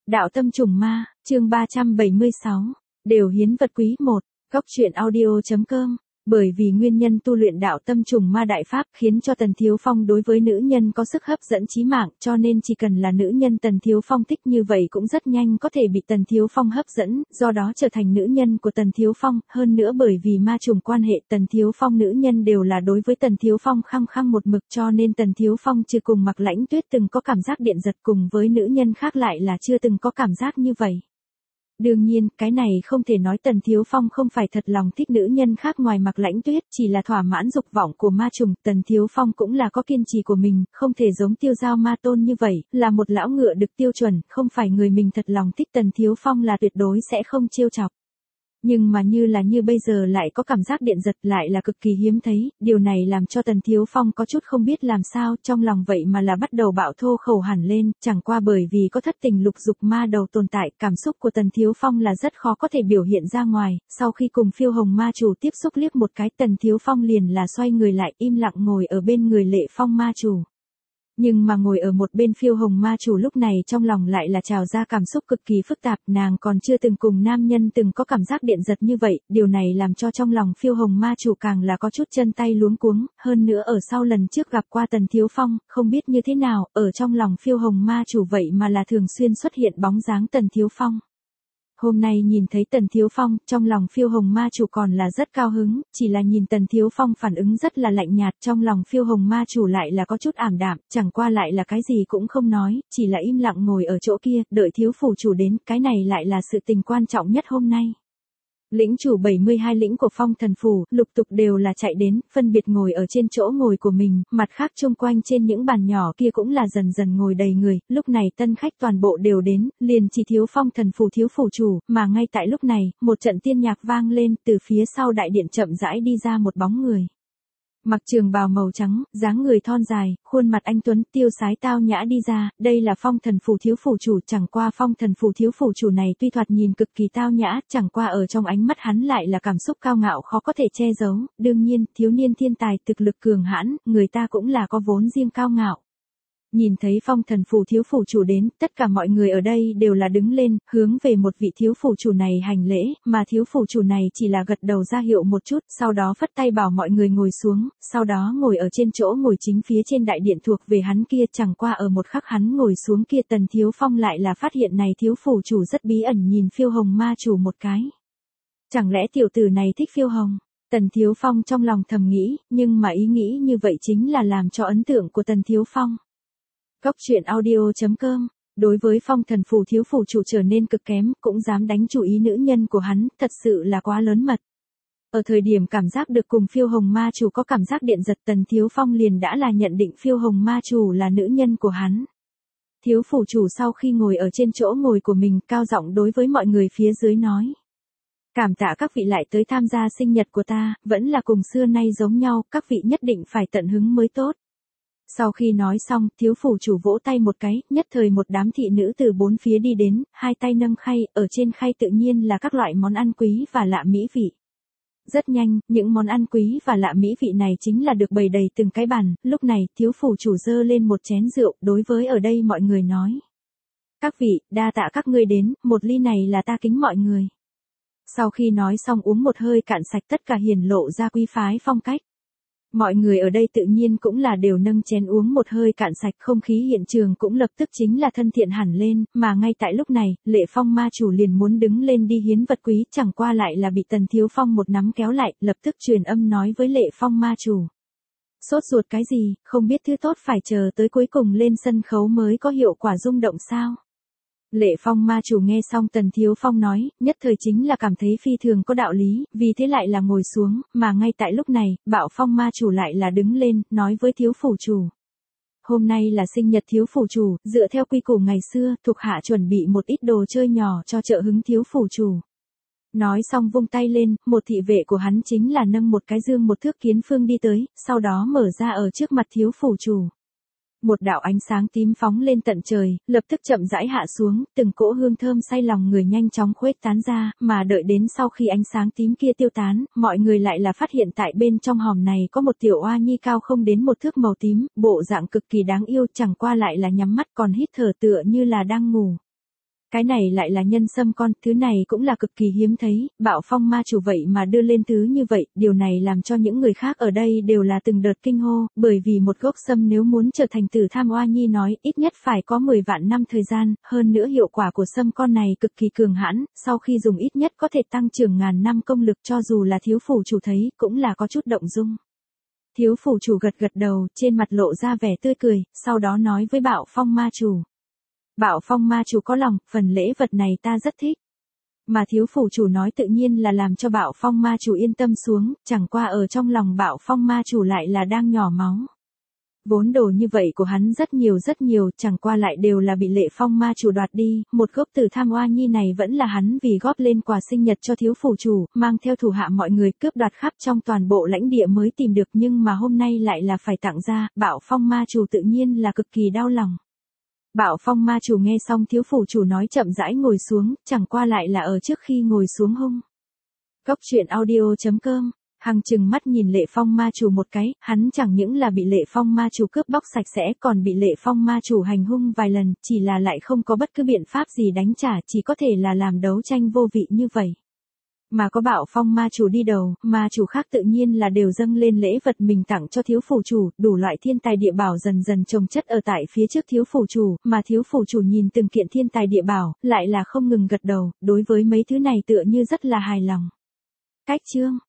Đạo tâm trùng ma, chương 376, đều hiến vật quý 1, góc truyện audio.com. Bởi vì nguyên nhân tu luyện đạo tâm trùng ma đại pháp khiến cho Tần Thiếu Phong đối với nữ nhân có sức hấp dẫn chí mạng, cho nên chỉ cần là nữ nhân Tần Thiếu Phong thích như vậy cũng rất nhanh có thể bị Tần Thiếu Phong hấp dẫn, do đó trở thành nữ nhân của Tần Thiếu Phong. Hơn nữa bởi vì ma trùng quan hệ, Tần Thiếu Phong nữ nhân đều là đối với Tần Thiếu Phong khăng khăng một mực, cho nên Tần Thiếu Phong trừ cùng Mạc Lãnh Tuyết từng có cảm giác điện giật, cùng với nữ nhân khác lại là chưa từng có cảm giác như vậy. Đương nhiên, cái này không thể nói Tần Thiếu Phong không phải thật lòng thích nữ nhân khác ngoài Mạc Lãnh Tuyết, chỉ là thỏa mãn dục vọng của ma trùng. Tần Thiếu Phong cũng là có kiên trì của mình, không thể giống Tiêu Giao Ma Tôn như vậy, là một lão ngựa được tiêu chuẩn, không phải người mình thật lòng thích Tần Thiếu Phong là tuyệt đối sẽ không trêu chọc. Nhưng mà như bây giờ lại có cảm giác điện giật, lại là cực kỳ hiếm thấy, điều này làm cho Tần Thiếu Phong có chút không biết làm sao, trong lòng vậy mà là bắt đầu bạo thô khẩu hẳn lên, chẳng qua bởi vì có thất tình lục dục ma đầu tồn tại, cảm xúc của Tần Thiếu Phong là rất khó có thể biểu hiện ra ngoài. Sau khi cùng Phiêu Hồng ma chủ tiếp xúc liếc một cái, Tần Thiếu Phong liền là xoay người lại, im lặng ngồi ở bên người Lệ Phong ma chủ. Nhưng mà ngồi ở một bên Phiêu Hồng ma chủ lúc này trong lòng lại là trào ra cảm xúc cực kỳ phức tạp, nàng còn chưa từng cùng nam nhân từng có cảm giác điện giật như vậy, điều này làm cho trong lòng Phiêu Hồng ma chủ càng là có chút chân tay luống cuống, hơn nữa ở sau lần trước gặp qua Tần Thiếu Phong, không biết như thế nào, ở trong lòng Phiêu Hồng ma chủ vậy mà là thường xuyên xuất hiện bóng dáng Tần Thiếu Phong. Hôm nay nhìn thấy Tần Thiếu Phong, trong lòng Phiêu Hồng ma chủ còn là rất cao hứng, chỉ là nhìn Tần Thiếu Phong phản ứng rất là lạnh nhạt, trong lòng Phiêu Hồng ma chủ lại là có chút ảm đạm, chẳng qua lại là cái gì cũng không nói, chỉ là im lặng ngồi ở chỗ kia, đợi thiếu phủ chủ đến, cái này lại là sự tình quan trọng nhất hôm nay. Lĩnh chủ 72 lĩnh của Phong Thần Phủ, lục tục đều là chạy đến, phân biệt ngồi ở trên chỗ ngồi của mình, mặt khác chung quanh trên những bàn nhỏ kia cũng là dần dần ngồi đầy người, lúc này tân khách toàn bộ đều đến, liền chỉ thiếu Phong Thần Phủ thiếu phủ chủ, mà ngay tại lúc này, một trận tiên nhạc vang lên, từ phía sau đại điện chậm rãi đi ra một bóng người. Mặc trường bào màu trắng, dáng người thon dài, khuôn mặt anh tuấn, tiêu sái tao nhã đi ra, đây là Phong Thần Phủ thiếu phủ chủ, chẳng qua Phong Thần Phủ thiếu phủ chủ này tuy thoạt nhìn cực kỳ tao nhã, chẳng qua ở trong ánh mắt hắn lại là cảm xúc cao ngạo khó có thể che giấu, đương nhiên, thiếu niên thiên tài thực lực cường hãn, người ta cũng là có vốn riêng cao ngạo. Nhìn thấy Phong Thần Phủ thiếu phủ chủ đến, tất cả mọi người ở đây đều là đứng lên, hướng về một vị thiếu phủ chủ này hành lễ, mà thiếu phủ chủ này chỉ là gật đầu ra hiệu một chút, sau đó phất tay bảo mọi người ngồi xuống, sau đó ngồi ở trên chỗ ngồi chính phía trên đại điện thuộc về hắn kia, chẳng qua ở một khắc hắn ngồi xuống kia Tần Thiếu Phong lại là phát hiện này thiếu phủ chủ rất bí ẩn nhìn Phiêu Hồng ma chủ một cái. Chẳng lẽ tiểu tử này thích Phiêu Hồng? Tần Thiếu Phong trong lòng thầm nghĩ, nhưng mà ý nghĩ như vậy chính là làm cho ấn tượng của Tần Thiếu Phong. Góc truyện audio.com. Đối với Phong Thần Phủ thiếu phủ chủ trở nên cực kém, cũng dám đánh chủ ý nữ nhân của hắn, thật sự là quá lớn mật. Ở thời điểm cảm giác được cùng Phiêu Hồng ma chủ có cảm giác điện giật, Tần Thiếu Phong liền đã là nhận định Phiêu Hồng ma chủ là nữ nhân của hắn. Thiếu phủ chủ sau khi ngồi ở trên chỗ ngồi của mình, cao giọng đối với mọi người phía dưới nói. Cảm tạ các vị lại tới tham gia sinh nhật của ta, vẫn là cùng xưa nay giống nhau, các vị nhất định phải tận hứng mới tốt. Sau khi nói xong, thiếu phủ chủ vỗ tay một cái, nhất thời một đám thị nữ từ bốn phía đi đến, hai tay nâng khay, ở trên khay tự nhiên là các loại món ăn quý và lạ mỹ vị. Rất nhanh, những món ăn quý và lạ mỹ vị này chính là được bày đầy từng cái bàn, lúc này, thiếu phủ chủ dơ lên một chén rượu, đối với ở đây mọi người nói. Các vị, đa tạ các ngươi đến, một ly này là ta kính mọi người. Sau khi nói xong uống một hơi cạn sạch tất cả hiển lộ ra quý phái phong cách. Mọi người ở đây tự nhiên cũng là đều nâng chén uống một hơi cạn sạch, không khí hiện trường cũng lập tức chính là thân thiện hẳn lên, mà ngay tại lúc này, Lệ Phong ma chủ liền muốn đứng lên đi hiến vật quý, chẳng qua lại là bị Tần Thiếu Phong một nắm kéo lại, lập tức truyền âm nói với Lệ Phong ma chủ. Sốt ruột cái gì, không biết thứ tốt phải chờ tới cuối cùng lên sân khấu mới có hiệu quả rung động sao? Lệ Phong ma chủ nghe xong Tần Thiếu Phong nói, nhất thời chính là cảm thấy phi thường có đạo lý, vì thế lại là ngồi xuống, mà ngay tại lúc này, Bạo Phong ma chủ lại là đứng lên, nói với thiếu phủ chủ. Hôm nay là sinh nhật thiếu phủ chủ, dựa theo quy củ ngày xưa, thuộc hạ chuẩn bị một ít đồ chơi nhỏ cho trợ hứng thiếu phủ chủ. Nói xong vung tay lên, một thị vệ của hắn chính là nâng một cái dương một thước kiến phương đi tới, sau đó mở ra ở trước mặt thiếu phủ chủ. Một đạo ánh sáng tím phóng lên tận trời, lập tức chậm rãi hạ xuống, từng cỗ hương thơm say lòng người nhanh chóng khuếch tán ra, mà đợi đến sau khi ánh sáng tím kia tiêu tán, mọi người lại là phát hiện tại bên trong hòm này có một tiểu oa nhi cao không đến một thước màu tím, bộ dạng cực kỳ đáng yêu, chẳng qua lại là nhắm mắt còn hít thở tựa như là đang ngủ. Cái này lại là nhân sâm con, thứ này cũng là cực kỳ hiếm thấy, Bạo Phong ma chủ vậy mà đưa lên thứ như vậy, điều này làm cho những người khác ở đây đều là từng đợt kinh hô, bởi vì một gốc sâm nếu muốn trở thành tử tham oa nhi nói, ít nhất phải có 10 vạn năm thời gian, hơn nữa hiệu quả của sâm con này cực kỳ cường hãn, sau khi dùng ít nhất có thể tăng trưởng ngàn năm công lực, cho dù là thiếu phủ chủ thấy, cũng là có chút động dung. Thiếu phủ chủ gật gật đầu, trên mặt lộ ra vẻ tươi cười, sau đó nói với Bạo Phong ma chủ. Bạo Phong ma chủ có lòng, phần lễ vật này ta rất thích. Mà thiếu phủ chủ nói tự nhiên là làm cho Bạo Phong ma chủ yên tâm xuống, chẳng qua ở trong lòng Bạo Phong ma chủ lại là đang nhỏ máu. Vốn đồ như vậy của hắn rất nhiều, chẳng qua lại đều là bị Lệ Phong ma chủ đoạt đi, một gốc tử tham oa nhi này vẫn là hắn vì góp lên quà sinh nhật cho thiếu phủ chủ, mang theo thủ hạ mọi người cướp đoạt khắp trong toàn bộ lãnh địa mới tìm được, nhưng mà hôm nay lại là phải tặng ra, Bạo Phong ma chủ tự nhiên là cực kỳ đau lòng. Bạo Phong ma chủ nghe xong thiếu phủ chủ nói chậm rãi ngồi xuống, chẳng qua lại là ở trước khi ngồi xuống hung. Cốc truyện audio.com. Hằng chừng mắt nhìn Lệ Phong ma chủ một cái, hắn chẳng những là bị Lệ Phong ma chủ cướp bóc sạch sẽ, còn bị Lệ Phong ma chủ hành hung vài lần, chỉ là lại không có bất cứ biện pháp gì đánh trả, chỉ có thể là làm đấu tranh vô vị như vậy. Mà có Bạo Phong ma chủ đi đầu, ma chủ khác tự nhiên là đều dâng lên lễ vật mình tặng cho thiếu phủ chủ, đủ loại thiên tài địa bảo dần dần chồng chất ở tại phía trước thiếu phủ chủ, mà thiếu phủ chủ nhìn từng kiện thiên tài địa bảo, lại là không ngừng gật đầu, đối với mấy thứ này tựa như rất là hài lòng. Cách chương